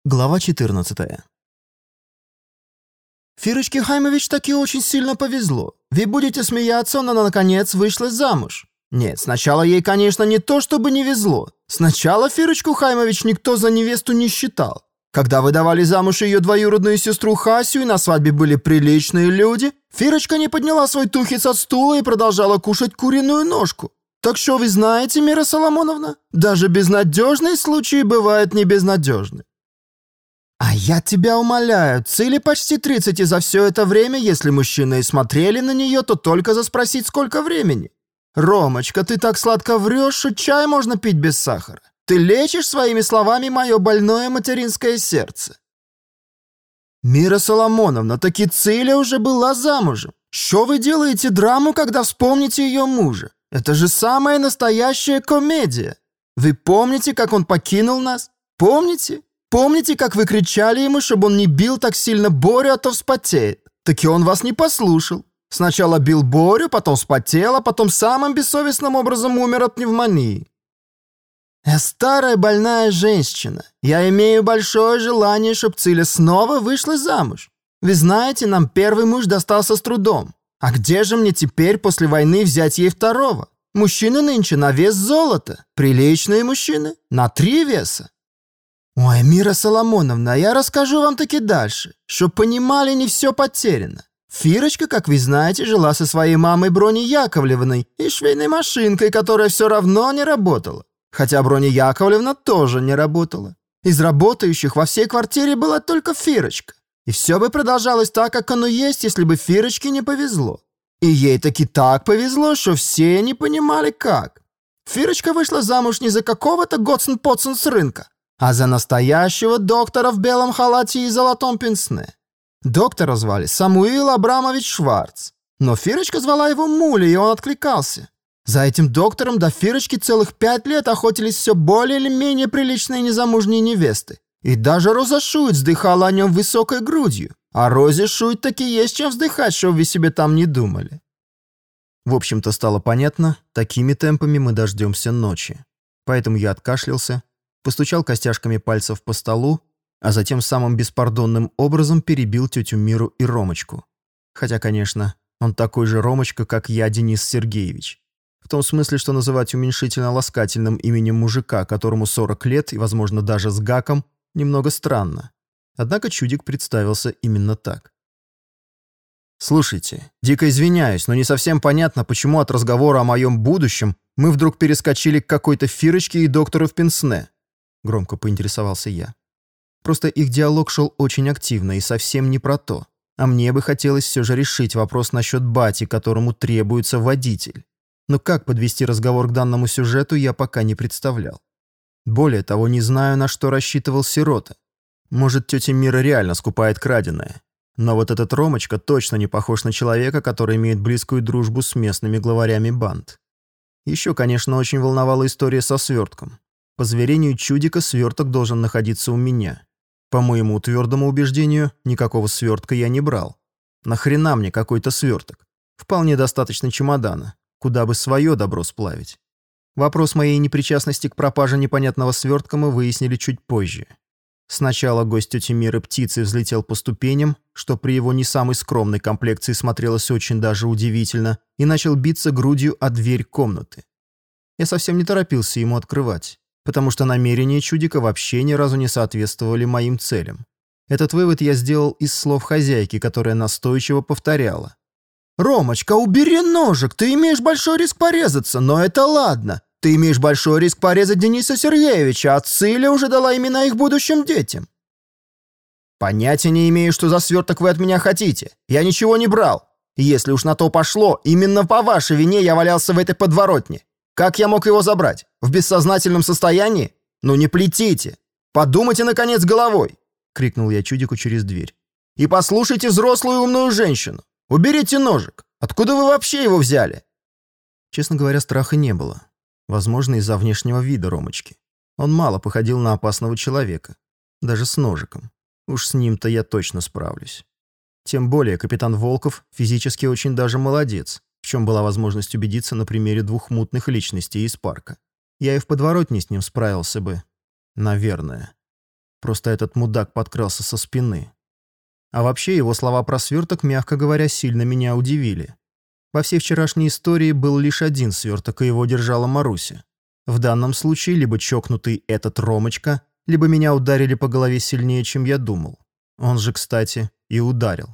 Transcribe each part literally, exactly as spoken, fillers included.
Глава четырнадцатая. Фирочке Хаймович таки очень сильно повезло. Вы будете смеяться, она наконец вышла замуж. Нет, сначала ей, конечно, не то чтобы не везло. Сначала Фирочку Хаймович никто за невесту не считал. Когда выдавали замуж ее двоюродную сестру Хасю и на свадьбе были приличные люди, Фирочка не подняла свой тухиц от стула и продолжала кушать куриную ножку. Так что вы знаете, Мира Соломоновна, даже безнадежные случаи бывают не безнадежны. А я тебя умоляю, цели почти тридцать, и за все это время, если мужчины и смотрели на нее, то только за спросить, сколько времени. Ромочка, ты так сладко врешь, что чай можно пить без сахара. Ты лечишь своими словами мое больное материнское сердце. Мира Соломоновна, таки Циля уже была замужем. Что вы делаете драму, когда вспомните ее мужа? Это же самая настоящая комедия. Вы помните, как он покинул нас? Помните? Помните, как вы кричали ему, чтобы он не бил так сильно Борю, а то вспотеет? Таки он вас не послушал. Сначала бил Борю, потом вспотел, а потом самым бессовестным образом умер от пневмонии. Я старая больная женщина. Я имею большое желание, чтобы Циля снова вышла замуж. Вы знаете, нам первый муж достался с трудом. А где же мне теперь после войны взять ей второго? Мужчины нынче на вес золота. Приличные мужчины на три веса. Ой, Мира Соломоновна, я расскажу вам таки дальше, чтоб понимали, не все потеряно. Фирочка, как вы знаете, жила со своей мамой Броней Яковлевной и швейной машинкой, которая все равно не работала. Хотя Броня Яковлевна тоже не работала. Из работающих во всей квартире была только Фирочка. И все бы продолжалось так, как оно есть, если бы Фирочке не повезло. И ей таки так повезло, что все не понимали как. Фирочка вышла замуж не за какого-то Готсен-Потсен с рынка, а за настоящего доктора в белом халате и золотом пенсне. Доктора звали Самуил Абрамович Шварц, но Фирочка звала его Муля, и он откликался. За этим доктором до Фирочки целых пять лет охотились все более или менее приличные незамужние невесты. И даже Роза Шуйт вздыхала о нем высокой грудью, а Розе Шуйт таки есть чем вздыхать, что вы себе там не думали. В общем-то, стало понятно, такими темпами мы дождемся ночи. Поэтому я откашлялся, постучал костяшками пальцев по столу, а затем самым беспардонным образом перебил тетю Миру и Ромочку. Хотя, конечно, он такой же Ромочка, как я, Денис Сергеевич. В том смысле, что называть уменьшительно-ласкательным именем мужика, которому сорок лет и, возможно, даже с гаком, немного странно. Однако чудик представился именно так. «Слушайте, дико извиняюсь, но не совсем понятно, почему от разговора о моем будущем мы вдруг перескочили к какой-то Фирочке и доктору в пенсне», — громко поинтересовался я. Просто их диалог шел очень активно и совсем не про то. А мне бы хотелось все же решить вопрос насчет бати, которому требуется водитель. Но как подвести разговор к данному сюжету, я пока не представлял. Более того, не знаю, на что рассчитывал сирота. Может, тетя Мира реально скупает краденое. Но вот этот Ромочка точно не похож на человека, который имеет близкую дружбу с местными главарями банд. Еще, конечно, очень волновала история со свертком. По заверению чудика, сверток должен находиться у меня. По моему твердому убеждению, никакого свертка я не брал. Нахрена мне какой-то сверток? Вполне достаточно чемодана, куда бы свое добро сплавить. Вопрос моей непричастности к пропаже непонятного свертка мы выяснили чуть позже. Сначала гость тети Миры птицей взлетел по ступеням, что при его не самой скромной комплекции смотрелось очень даже удивительно, и начал биться грудью о дверь комнаты. Я совсем не торопился ему открывать, потому что намерения чудика вообще ни разу не соответствовали моим целям. Этот вывод я сделал из слов хозяйки, которая настойчиво повторяла. «Ромочка, убери ножик, ты имеешь большой риск порезаться, но это ладно. Ты имеешь большой риск порезать Дениса Сергеевича, а Циля уже дала имена их будущим детям». «Понятия не имею, что за сверток вы от меня хотите. Я ничего не брал. Если уж на то пошло, именно по вашей вине я валялся в этой подворотне. Как я мог его забрать? В бессознательном состоянии? Ну не плетите. Подумайте, наконец, головой!» — крикнул я чудику через дверь. «И послушайте взрослую умную женщину. Уберите ножик. Откуда вы вообще его взяли?» Честно говоря, страха не было. Возможно, из-за внешнего вида Ромочки. Он мало походил на опасного человека. Даже с ножиком. Уж с ним-то я точно справлюсь. Тем более капитан Волков физически очень даже молодец, в чем была возможность убедиться на примере двух мутных личностей из парка. Я и в подворотне с ним справился бы. Наверное. Просто этот мудак подкрался со спины. А вообще его слова про сверток, мягко говоря, сильно меня удивили. Во всей вчерашней истории был лишь один сверток, и его держала Маруся. В данном случае либо чокнутый этот Ромочка, либо меня ударили по голове сильнее, чем я думал. Он же, кстати, и ударил.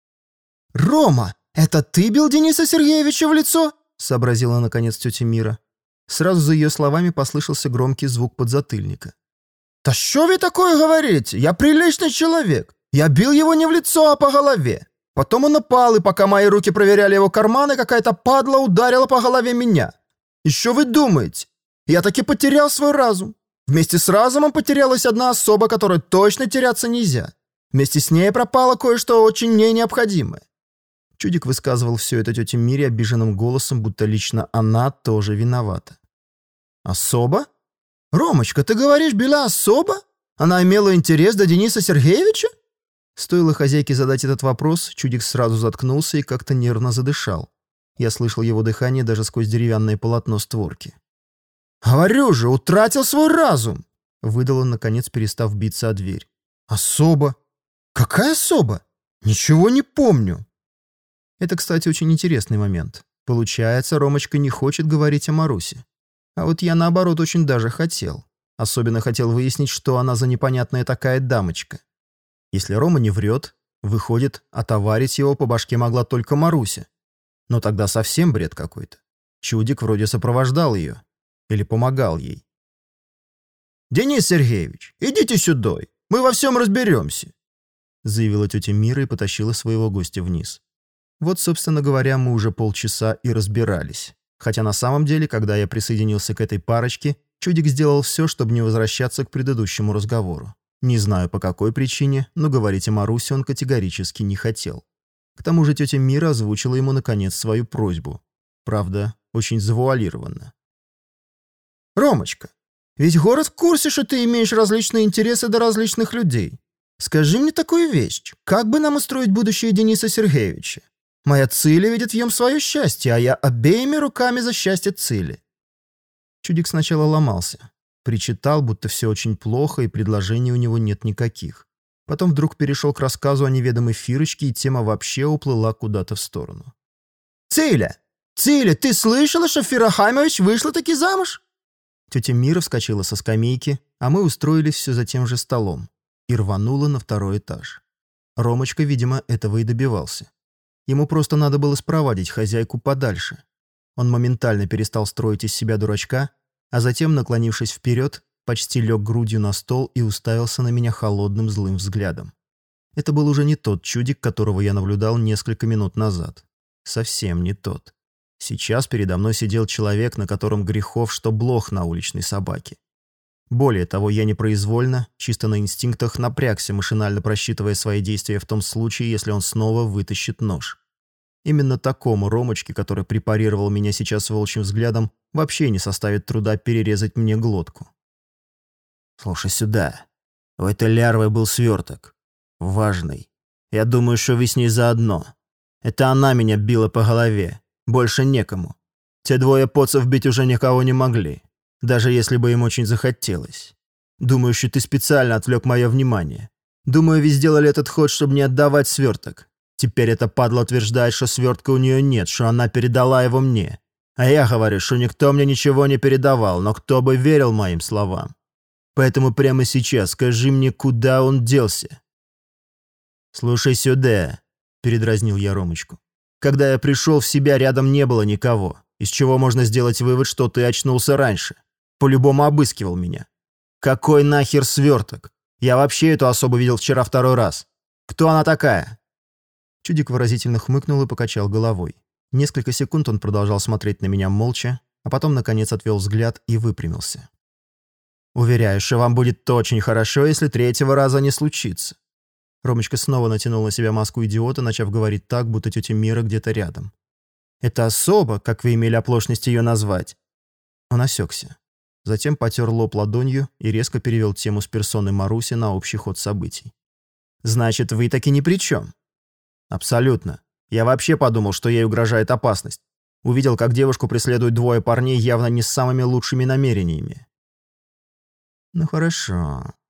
«Рома, это ты бил Дениса Сергеевича в лицо?» — сообразила, наконец, тетя Мира. Сразу за ее словами послышался громкий звук подзатыльника. «Да что вы такое говорите? Я приличный человек. Я бил его не в лицо, а по голове. Потом он упал, и пока мои руки проверяли его карманы, какая-то падла ударила по голове меня. И что вы думаете? Я таки потерял свой разум. Вместе с разумом потерялась одна особа, которой точно теряться нельзя. Вместе с ней пропало кое-что очень мне необходимое». Чудик высказывал все это тете Мире обиженным голосом, будто лично она тоже виновата. «Особа? Ромочка, ты говоришь, била особа? Она имела интерес до Дениса Сергеевича?» Стоило хозяйке задать этот вопрос, Чудик сразу заткнулся и как-то нервно задышал. Я слышал его дыхание даже сквозь деревянное полотно створки. «Говорю же, утратил свой разум!» — выдал он, наконец, перестав биться о дверь. «Особа? Какая особа? Ничего не помню!» Это, кстати, очень интересный момент. Получается, Ромочка не хочет говорить о Марусе. А вот я, наоборот, очень даже хотел. Особенно хотел выяснить, что она за непонятная такая дамочка. Если Рома не врет, выходит, отоварить его по башке могла только Маруся. Но тогда совсем бред какой-то. Чудик вроде сопровождал ее. Или помогал ей. «Денис Сергеевич, идите сюда, мы во всем разберемся», заявила тетя Мира и потащила своего гостя вниз. Вот, собственно говоря, мы уже полчаса и разбирались. Хотя на самом деле, когда я присоединился к этой парочке, Чудик сделал все, чтобы не возвращаться к предыдущему разговору. Не знаю по какой причине, но говорить о Марусе он категорически не хотел. К тому же тетя Мира озвучила ему наконец свою просьбу. Правда, очень завуалированно. «Ромочка, ведь город в курсе, что ты имеешь различные интересы до различных людей. Скажи мне такую вещь, как бы нам устроить будущее Дениса Сергеевича? Моя Циля видит в нем свое счастье, а я обеими руками за счастье Цили». Чудик сначала ломался. Причитал, будто все очень плохо, и предложений у него нет никаких. Потом вдруг перешел к рассказу о неведомой Фирочке, и тема вообще уплыла куда-то в сторону. «Циля! Циля, ты слышала, что Фира Хаймович вышла-таки замуж?» Тетя Мира вскочила со скамейки, а мы устроились все за тем же столом, и рванула на второй этаж. Ромочка, видимо, этого и добивался. Ему просто надо было спровадить хозяйку подальше. Он моментально перестал строить из себя дурачка, а затем, наклонившись вперед, почти лег грудью на стол и уставился на меня холодным злым взглядом. Это был уже не тот Чудик, которого я наблюдал несколько минут назад. Совсем не тот. Сейчас передо мной сидел человек, на котором грехов, что блох на уличной собаке. Более того, я непроизвольно, чисто на инстинктах, напрягся, машинально просчитывая свои действия в том случае, если он снова вытащит нож. Именно такому Ромочке, который препарировал меня сейчас волчьим взглядом, вообще не составит труда перерезать мне глотку. «Слушай сюда. У этой лярвы был сверток. Важный. Я думаю, что вы с ней заодно. Это она меня била по голове. Больше некому. Те двое поцев бить уже никого не могли. Даже если бы им очень захотелось. Думаю, что ты специально отвлек мое внимание. Думаю, вы сделали этот ход, чтобы не отдавать сверток. Теперь эта падла утверждает, что свертка у нее нет, что она передала его мне. А я говорю, что никто мне ничего не передавал, но кто бы верил моим словам. Поэтому прямо сейчас скажи мне, куда он делся». «Слушай сюда», — передразнил я Ромочку. «Когда я пришел в себя, рядом не было никого, из чего можно сделать вывод, что ты очнулся раньше. По-любому обыскивал меня. Какой нахер сверток? Я вообще эту особу видел вчера второй раз. Кто она такая?» Чудик выразительно хмыкнул и покачал головой. Несколько секунд он продолжал смотреть на меня молча, а потом, наконец, отвел взгляд и выпрямился. «Уверяю, что вам будет очень хорошо, если третьего раза не случится». Ромочка снова натянул на себя маску идиота, начав говорить так, будто тетя Мира где-то рядом. «Это особа, как вы имели оплошность ее назвать». Он осекся. Затем потер лоб ладонью и резко перевел тему с персоны Маруси на общий ход событий. «Значит, вы таки ни при чем?» «Абсолютно. Я вообще подумал, что ей угрожает опасность. Увидел, как девушку преследуют двое парней явно не с самыми лучшими намерениями». «Ну хорошо».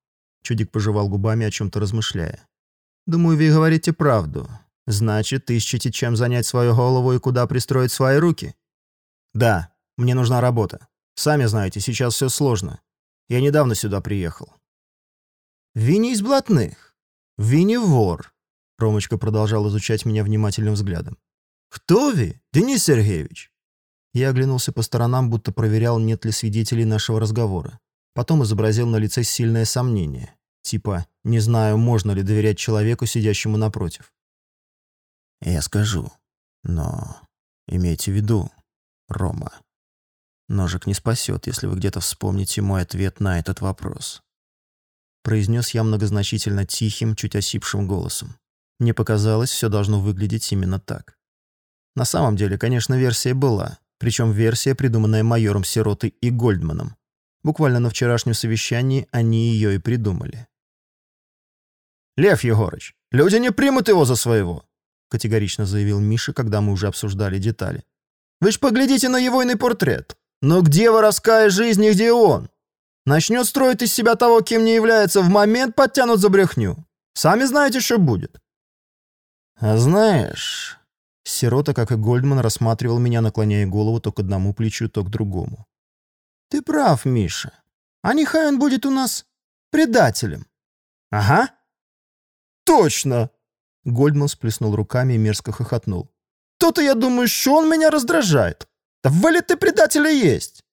Чудик пожевал губами, о чем-то размышляя. «Думаю, вы говорите правду. Значит, ищете, чем занять свою голову и куда пристроить свои руки?» «Да, мне нужна работа. Сами знаете, сейчас все сложно. Я недавно сюда приехал». «Вы не из блатных. Вы не вор», — Ромочка продолжал изучать меня внимательным взглядом. «Кто вы, Денис Сергеевич?» Я оглянулся по сторонам, будто проверял, нет ли свидетелей нашего разговора. Потом изобразил на лице сильное сомнение. Типа, не знаю, можно ли доверять человеку, сидящему напротив. «Я скажу, но имейте в виду, Рома, ножик не спасет, если вы где-то вспомните мой ответ на этот вопрос», произнес я многозначительно тихим, чуть осипшим голосом. Мне показалось, все должно выглядеть именно так. На самом деле, конечно, версия была, причем версия, придуманная майором Сиротой и Гольдманом. Буквально на вчерашнем совещании они ее и придумали. «Лев Егорыч, люди не примут его за своего», категорично заявил Миша, когда мы уже обсуждали детали. «Вы ж поглядите на его иный портрет. Но где воровская жизнь и где он? Начнет строить из себя того, кем не является, в момент подтянут за брехню. Сами знаете, что будет». «А знаешь...» Сирота, как и Гольдман, рассматривал меня, наклоняя голову то к одному плечу, то к другому. «Ты прав, Миша. А нехай он будет у нас предателем». «Ага». «Точно!» Гольдман сплеснул руками и мерзко хохотнул. «То-то я думаю, что он меня раздражает. Да вылитый предатель и есть.